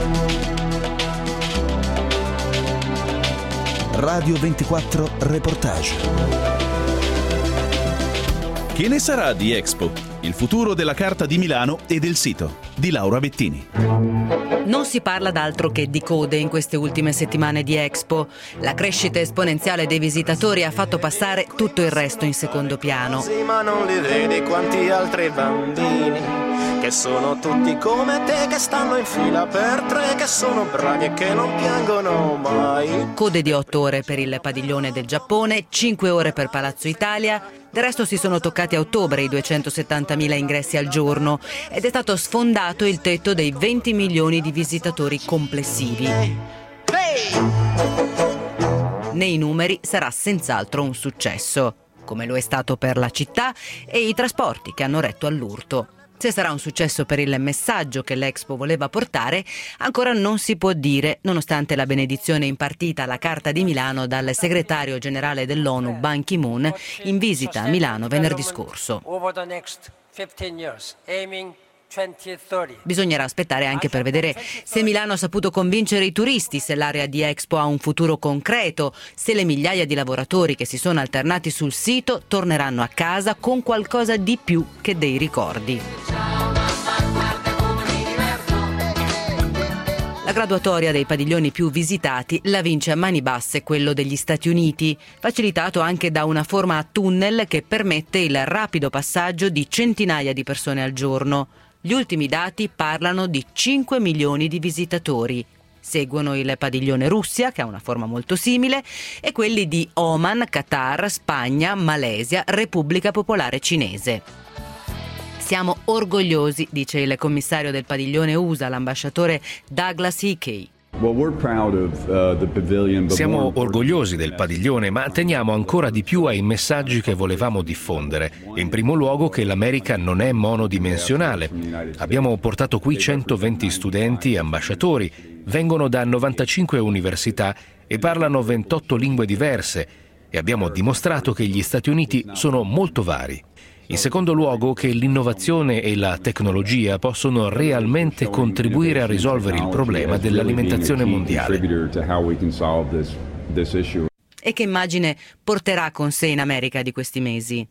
Radio 24 Reportage. Che ne sarà di Expo? Il futuro della Carta di Milano e del sito di Laura Bettini. Non si parla d'altro che di code in queste ultime settimane di Expo. La crescita esponenziale dei visitatori ha fatto passare tutto il resto in secondo piano. Sì, ma non li vedi quanti altri bambini che sono tutti come te, che stanno in fila per tre, che sono bravi e che non piangono mai. Code di 8 ore per il padiglione del Giappone, 5 ore per Palazzo Italia. Del resto si sono toccati a ottobre i 270.000 ingressi al giorno ed è stato sfondato il tetto dei 20 milioni di visitatori complessivi. Nei numeri sarà senz'altro un successo, come lo è stato per la città e i trasporti che hanno retto all'urto. Se sarà un successo per il messaggio che l'Expo voleva portare, ancora non si può dire, nonostante la benedizione impartita alla Carta di Milano dal segretario generale dell'ONU Ban Ki-moon in visita a Milano venerdì scorso. Bisognerà aspettare anche per vedere se Milano ha saputo convincere i turisti, se l'area di Expo ha un futuro concreto, se le migliaia di lavoratori che si sono alternati sul sito torneranno a casa con qualcosa di più che dei ricordi. La graduatoria dei padiglioni più visitati la vince a mani basse quello degli Stati Uniti, facilitato anche da una forma a tunnel che permette il rapido passaggio di centinaia di persone al giorno. Gli ultimi dati parlano di 5 milioni di visitatori. Seguono il padiglione Russia, che ha una forma molto simile, e quelli di Oman, Qatar, Spagna, Malesia, Repubblica Popolare Cinese. Siamo orgogliosi, dice il commissario del padiglione USA, l'ambasciatore Douglas Hickey. Siamo orgogliosi del padiglione, ma teniamo ancora di più ai messaggi che volevamo diffondere. In primo luogo che l'America non è monodimensionale. Abbiamo portato qui 120 studenti ambasciatori, vengono da 95 università e parlano 28 lingue diverse e abbiamo dimostrato che gli Stati Uniti sono molto vari. In secondo luogo che l'innovazione e la tecnologia possono realmente contribuire a risolvere il problema dell'alimentazione mondiale. E che immagine porterà con sé in America di questi mesi?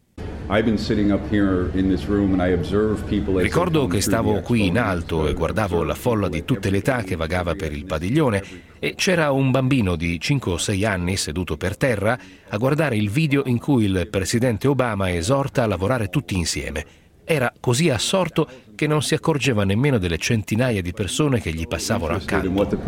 Ricordo che stavo qui in alto e guardavo la folla di tutte le età che vagava per il padiglione e c'era un bambino di 5 o 6 anni seduto per terra a guardare il video in cui il presidente Obama esorta a lavorare tutti insieme. Era così assorto che non si accorgeva nemmeno delle centinaia di persone che gli passavano accanto.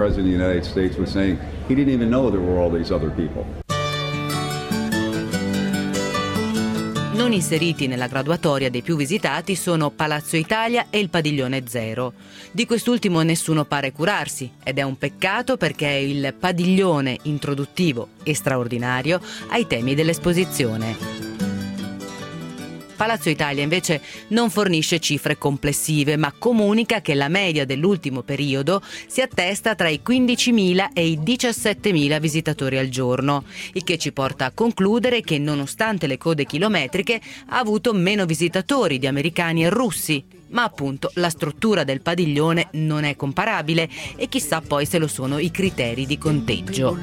Non inseriti nella graduatoria dei più visitati sono Palazzo Italia e il Padiglione Zero. Di quest'ultimo nessuno pare curarsi ed è un peccato perché è il padiglione introduttivo e straordinario ai temi dell'esposizione. Palazzo Italia invece non fornisce cifre complessive, ma comunica che la media dell'ultimo periodo si attesta tra i 15.000 e i 17.000 visitatori al giorno, il che ci porta a concludere che nonostante le code chilometriche ha avuto meno visitatori di americani e russi, ma appunto la struttura del padiglione non è comparabile e chissà poi se lo sono i criteri di conteggio.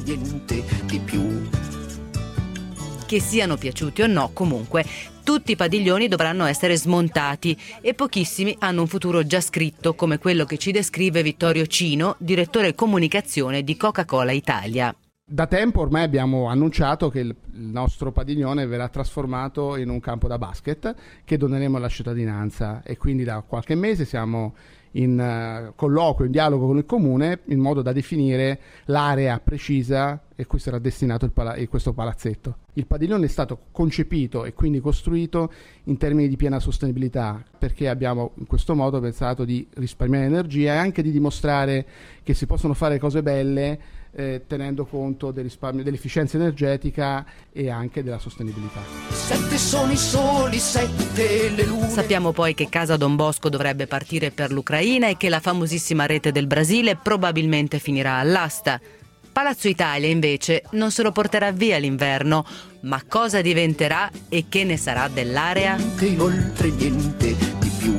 Che siano piaciuti o no, comunque, tutti i padiglioni dovranno essere smontati e pochissimi hanno un futuro già scritto, come quello che ci descrive Vittorio Cino, direttore comunicazione di Coca-Cola Italia. Da tempo ormai abbiamo annunciato che il nostro padiglione verrà trasformato in un campo da basket che doneremo alla cittadinanza e quindi da qualche mese siamo in colloquio, in dialogo con il comune in modo da definire l'area precisa a cui sarà destinato questo palazzetto. Il padiglione è stato concepito e quindi costruito in termini di piena sostenibilità perché abbiamo in questo modo pensato di risparmiare energia e anche di dimostrare che si possono fare cose belle tenendo conto del risparmio, dell'efficienza energetica e anche della sostenibilità. 7 sono i soli 7 le lune. Sappiamo poi che Casa Don Bosco dovrebbe partire per l'Ucraina e che la famosissima rete del Brasile probabilmente finirà all'asta. Palazzo Italia invece non se lo porterà via l'inverno, ma cosa diventerà e che ne sarà dell'area? Oltre niente di più.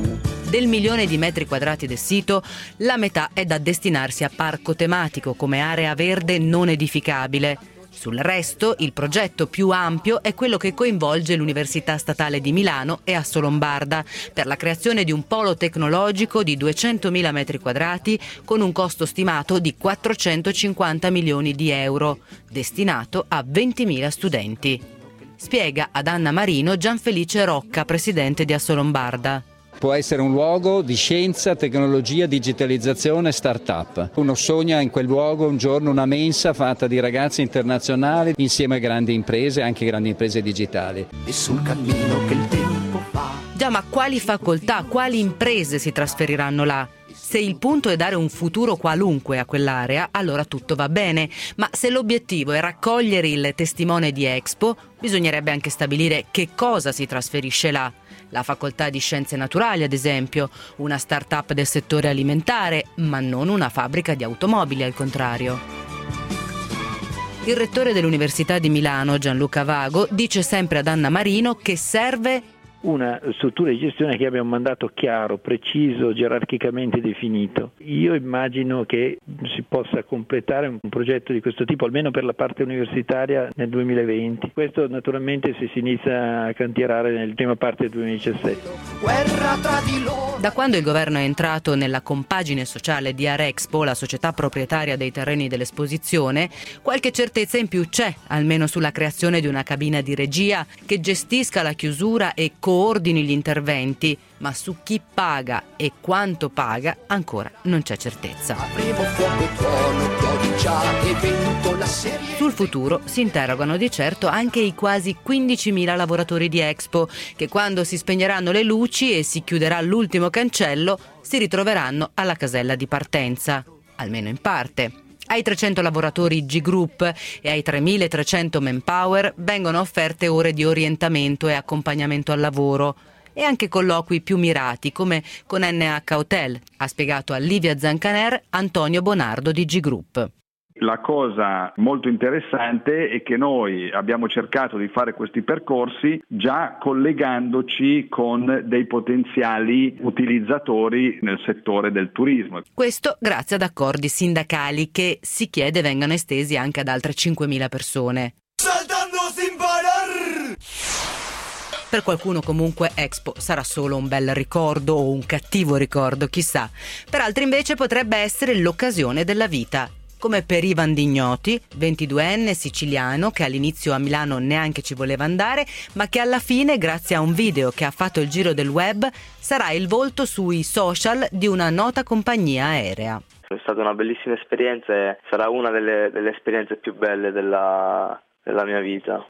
Del 1.000.000 di metri quadrati del sito, la metà è da destinarsi a parco tematico come area verde non edificabile. Sul resto, il progetto più ampio è quello che coinvolge l'Università Statale di Milano e Assolombarda per la creazione di un polo tecnologico di 200.000 metri quadrati con un costo stimato di 450 milioni di euro, destinato a 20.000 studenti. Spiega ad Anna Marino Gianfelice Rocca, presidente di Assolombarda. Può essere un luogo di scienza, tecnologia, digitalizzazione, start-up. Uno sogna in quel luogo un giorno una mensa fatta di ragazzi internazionali insieme a grandi imprese, anche grandi imprese digitali. E sul cammino che il tempo fa. Già, ma quali facoltà, quali imprese si trasferiranno là? Se il punto è dare un futuro qualunque a quell'area, allora tutto va bene. Ma se l'obiettivo è raccogliere il testimone di Expo, bisognerebbe anche stabilire che cosa si trasferisce là. La facoltà di scienze naturali, ad esempio, una start-up del settore alimentare, ma non una fabbrica di automobili, al contrario. Il rettore dell'Università di Milano, Gianluca Vago, dice sempre ad Anna Marino che serve una struttura di gestione che abbia un mandato chiaro, preciso, gerarchicamente definito. Io immagino che si possa completare un progetto di questo tipo, almeno per la parte universitaria, nel 2020. Questo naturalmente se si inizia a cantierare nella prima parte del 2017. Da quando il governo è entrato nella compagine sociale di Arexpo, la società proprietaria dei terreni dell'esposizione, qualche certezza in più c'è, almeno sulla creazione di una cabina di regia che gestisca la chiusura e coordini gli interventi, ma su chi paga e quanto paga ancora non c'è certezza. Sul futuro si interrogano di certo anche i quasi 15.000 lavoratori di Expo che quando si spegneranno le luci e si chiuderà l'ultimo cancello si ritroveranno alla casella di partenza, almeno in parte. Ai 300 lavoratori G-Group e ai 3.300 Manpower vengono offerte ore di orientamento e accompagnamento al lavoro e anche colloqui più mirati come con NH Hotel, ha spiegato a Livia Zancaner Antonio Bonardo di G-Group. La cosa molto interessante è che noi abbiamo cercato di fare questi percorsi già collegandoci con dei potenziali utilizzatori nel settore del turismo. Questo grazie ad accordi sindacali che si chiede vengano estesi anche ad altre 5.000 persone. Saltando sin parar! Per qualcuno comunque Expo sarà solo un bel ricordo o un cattivo ricordo, chissà. Per altri invece potrebbe essere l'occasione della vita. Come per Ivan Dignoti, 22enne siciliano che all'inizio a Milano neanche ci voleva andare, ma che alla fine, grazie a un video che ha fatto il giro del web, sarà il volto sui social di una nota compagnia aerea. È stata una bellissima esperienza e sarà una delle esperienze più belle della mia vita.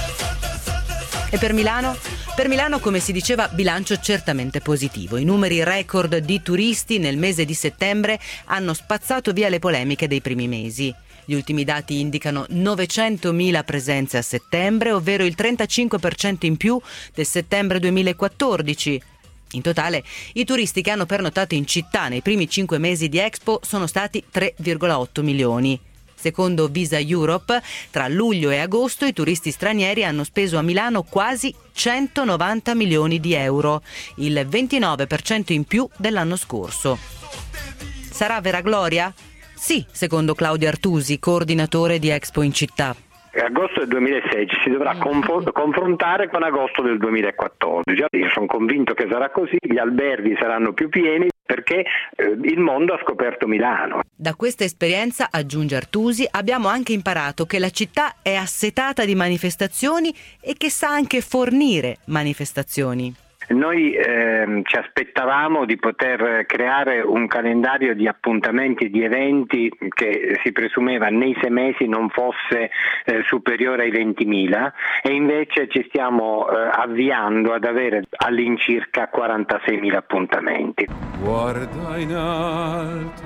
E per Milano? Per Milano, come si diceva, bilancio certamente positivo. I numeri record di turisti nel mese di settembre hanno spazzato via le polemiche dei primi mesi. Gli ultimi dati indicano 900.000 presenze a settembre, ovvero il 35% in più del settembre 2014. In totale, i turisti che hanno pernottato in città nei primi 5 mesi di Expo sono stati 3,8 milioni. Secondo Visa Europe, tra luglio e agosto i turisti stranieri hanno speso a Milano quasi 190 milioni di euro, il 29% in più dell'anno scorso. Sarà vera gloria? Sì, secondo Claudio Artusi, coordinatore di Expo in città. Agosto del 2016 si dovrà confrontare con agosto del 2014. Io sono convinto che sarà così, gli alberghi saranno più pieni perché il mondo ha scoperto Milano. Da questa esperienza, aggiunge Artusi, abbiamo anche imparato che la città è assetata di manifestazioni e che sa anche fornire manifestazioni. Noi ci aspettavamo di poter creare un calendario di appuntamenti e di eventi che si presumeva nei 6 mesi non fosse superiore ai 20.000 e invece ci stiamo avviando ad avere all'incirca 46.000 appuntamenti. Guarda in alto,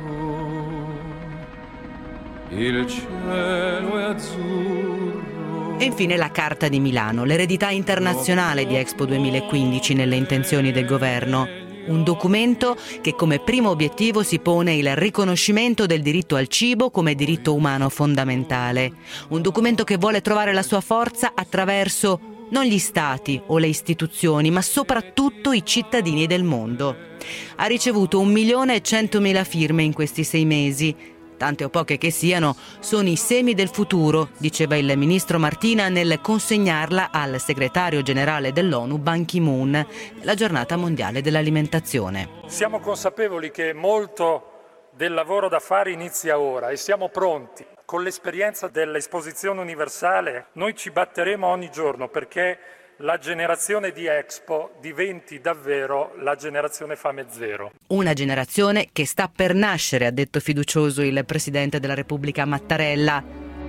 il cielo è azzurro. E infine la Carta di Milano, l'eredità internazionale di Expo 2015 nelle intenzioni del governo. Un documento che come primo obiettivo si pone il riconoscimento del diritto al cibo come diritto umano fondamentale. Un documento che vuole trovare la sua forza attraverso Non gli stati o le istituzioni, ma soprattutto i cittadini del mondo. Ha ricevuto 1.100.000 firme in questi 6 mesi. Tante o poche che siano, sono i semi del futuro, diceva il ministro Martina nel consegnarla al segretario generale dell'ONU Ban Ki-moon, nella giornata mondiale dell'alimentazione. Siamo consapevoli che molto del lavoro da fare inizia ora e siamo pronti. Con l'esperienza dell'esposizione universale noi ci batteremo ogni giorno perché la generazione di Expo diventi davvero la generazione Fame Zero. Una generazione che sta per nascere, ha detto fiducioso il presidente della Repubblica Mattarella.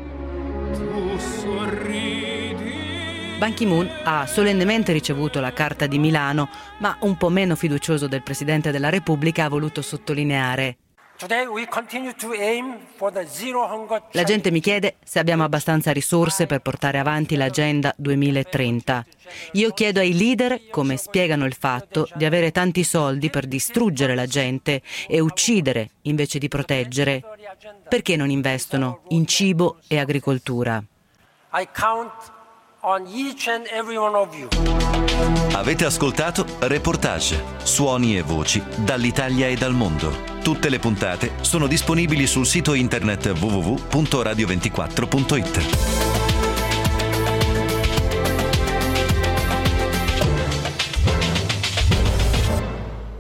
Ban Ki-moon ha solennemente ricevuto la Carta di Milano, ma un po' meno fiducioso del presidente della Repubblica ha voluto sottolineare: la gente mi chiede se abbiamo abbastanza risorse per portare avanti l'Agenda 2030. Io chiedo ai leader come spiegano il fatto di avere tanti soldi per distruggere la gente e uccidere invece di proteggere. Perché non investono in cibo e agricoltura? Avete ascoltato Reportage, suoni e voci dall'Italia e dal mondo. Tutte le puntate sono disponibili sul sito internet www.radio24.it.